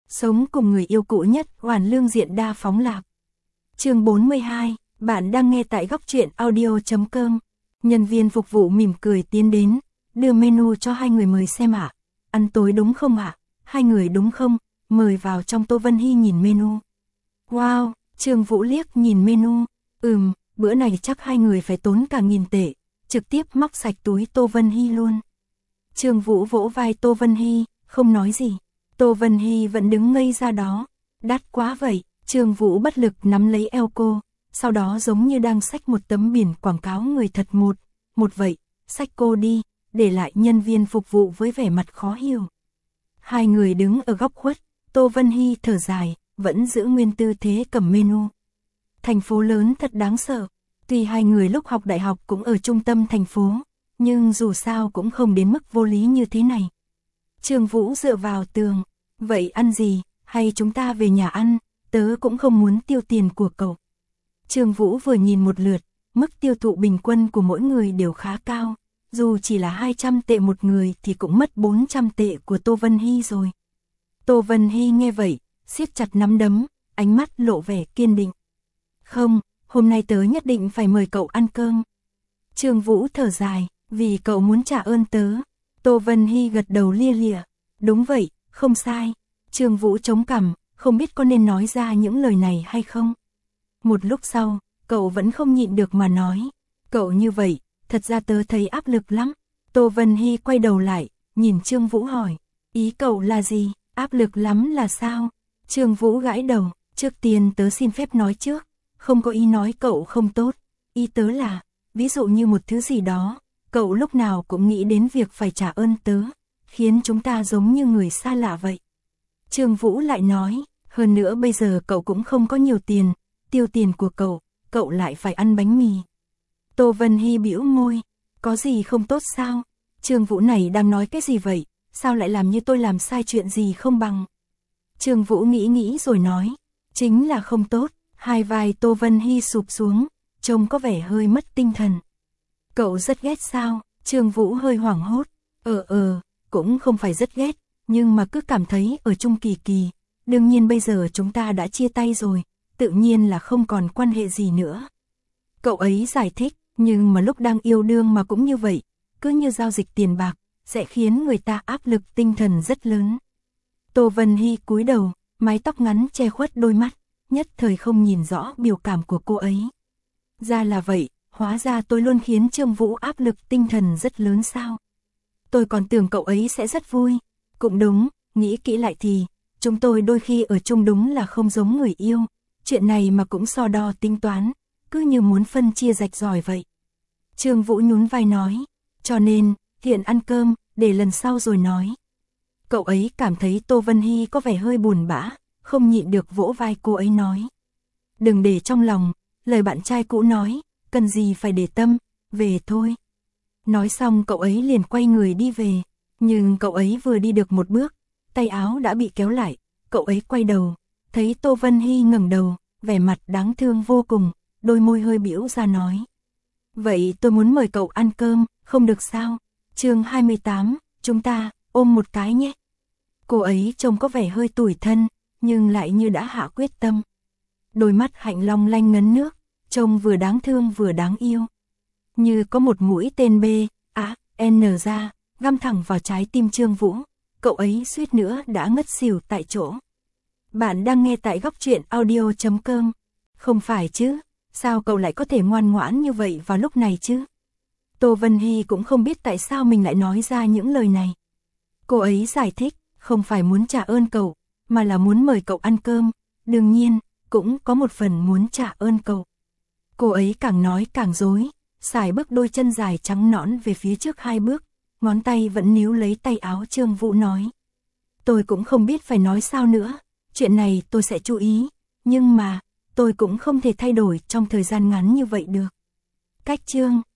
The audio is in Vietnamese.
Sống cùng người yêu cũ nhất, hoàn lương diện đa phóng lạc. Chương 42, bạn đang nghe tại góc truyện audio.com. Nhân viên phục vụ mỉm cười tiến đến, đưa menu cho hai người mời xem ạ. Ăn tối đúng không ạ? Hai người đúng không? Mời vào trong. Tô Vân Hy nhìn menu. Wow, Trương Vũ liếc nhìn menu. Bữa này chắc hai người phải tốn cả 1000 tệ. Trực tiếp móc sạch túi Tô Vân Hy luôn. Trương Vũ vỗ vai Tô Vân Hy, không nói gì. Tô Vân Hy vẫn đứng ngây ra đó. Đắt quá vậy. Trương Vũ bất lực nắm lấy eo cô, sau đó giống như đang xách một tấm biển quảng cáo người thật một vậy, xách cô đi, để lại nhân viên phục vụ với vẻ mặt khó hiểu. Hai người đứng ở góc khuất, Tô Vân Hy thở dài, vẫn giữ nguyên tư thế cầm menu. Thành phố lớn thật đáng sợ, tuy hai người lúc học đại học cũng ở trung tâm thành phố, nhưng dù sao cũng không đến mức vô lý như thế này. Trương Vũ dựa vào tường, vậy ăn gì, hay chúng ta về nhà ăn, tớ cũng không muốn tiêu tiền của cậu. Trương Vũ vừa nhìn một lượt, mức tiêu thụ bình quân của mỗi người đều khá cao, dù chỉ là 200 tệ một người thì cũng mất 400 tệ của Tô Vân Hy rồi. Tô Vân Hy nghe vậy, siết chặt nắm đấm, ánh mắt lộ vẻ kiên định. Không, hôm nay tớ nhất định phải mời cậu ăn cơm. Trương Vũ thở dài, vì cậu muốn trả ơn tớ. Tô Vân Hy gật đầu lia lịa, đúng vậy, không sai. Trương Vũ chống cằm, không biết có nên nói ra những lời này hay không. Một lúc sau, cậu vẫn không nhịn được mà nói, cậu như vậy, thật ra tớ thấy áp lực lắm. Tô Vân Hy quay đầu lại, nhìn Trương Vũ hỏi, ý cậu là gì, áp lực lắm là sao? Trương Vũ gãi đầu, trước tiên tớ xin phép nói trước, không có ý nói cậu không tốt, ý tớ là, ví dụ như một thứ gì đó, cậu lúc nào cũng nghĩ đến việc phải trả ơn tớ, khiến chúng ta giống như người xa lạ vậy. Trương Vũ lại nói, hơn nữa bây giờ cậu cũng không có nhiều tiền, tiêu tiền của cậu lại phải ăn bánh mì. Tô Vân Hy bĩu môi, có gì không tốt sao? Trương Vũ này đang nói cái gì vậy? Sao lại làm như tôi làm sai chuyện gì không bằng? Trương Vũ nghĩ rồi nói, chính là không tốt. Hai vai Tô Vân Hy sụp xuống, trông có vẻ hơi mất tinh thần. Cậu rất ghét sao? Trương Vũ hơi hoảng hốt. Cũng không phải rất ghét, nhưng mà cứ cảm thấy ở chung kỳ. Đương nhiên bây giờ chúng ta đã chia tay rồi, tự nhiên là không còn quan hệ gì nữa. Cậu ấy giải thích, nhưng mà lúc đang yêu đương mà cũng như vậy, cứ như giao dịch tiền bạc, sẽ khiến người ta áp lực tinh thần rất lớn. Tô Vân Hy cúi đầu, mái tóc ngắn che khuất đôi mắt, nhất thời không nhìn rõ biểu cảm của cô ấy. Ra là vậy, hóa ra tôi luôn khiến Trương Vũ áp lực tinh thần rất lớn sao? Tôi còn tưởng cậu ấy sẽ rất vui. Cũng đúng, nghĩ kỹ lại thì, chúng tôi đôi khi ở chung đúng là không giống người yêu. Chuyện này mà cũng so đo tính toán, cứ như muốn phân chia rạch ròi vậy. Trương Vũ nhún vai nói, cho nên, hiện ăn cơm, để lần sau rồi nói. Cậu ấy cảm thấy Tô Vân Hy có vẻ hơi buồn bã, không nhịn được vỗ vai cô ấy nói. Đừng để trong lòng, lời bạn trai cũ nói, cần gì phải để tâm, về thôi. Nói xong cậu ấy liền quay người đi về, nhưng cậu ấy vừa đi được một bước, tay áo đã bị kéo lại, cậu ấy quay đầu, thấy Tô Vân Hy ngẩng đầu, vẻ mặt đáng thương vô cùng, đôi môi hơi bĩu ra nói. Vậy tôi muốn mời cậu ăn cơm, không được sao? Chương 28, chúng ta, ôm một cái nhé. Cô ấy trông có vẻ hơi tủi thân, nhưng lại như đã hạ quyết tâm. Đôi mắt hạnh long lanh ngấn nước, trông vừa đáng thương vừa đáng yêu. Như có một mũi tên B.A.N ra, găm thẳng vào trái tim Trương Vũ, cậu ấy suýt nữa đã ngất xỉu tại chỗ. Bạn đang nghe tại góc truyện audio.com. Không phải chứ, sao cậu lại có thể ngoan ngoãn như vậy vào lúc này chứ? Tô Vân Hy cũng không biết tại sao mình lại nói ra những lời này. Cô ấy giải thích, không phải muốn trả ơn cậu, mà là muốn mời cậu ăn cơm, đương nhiên, cũng có một phần muốn trả ơn cậu. Cô ấy càng nói càng dối, sải bước đôi chân dài trắng nõn về phía trước 2 bước, ngón tay vẫn níu lấy tay áo Trương Vũ nói. Tôi cũng không biết phải nói sao nữa, chuyện này tôi sẽ chú ý, nhưng mà, tôi cũng không thể thay đổi trong thời gian ngắn như vậy được. Cách Trương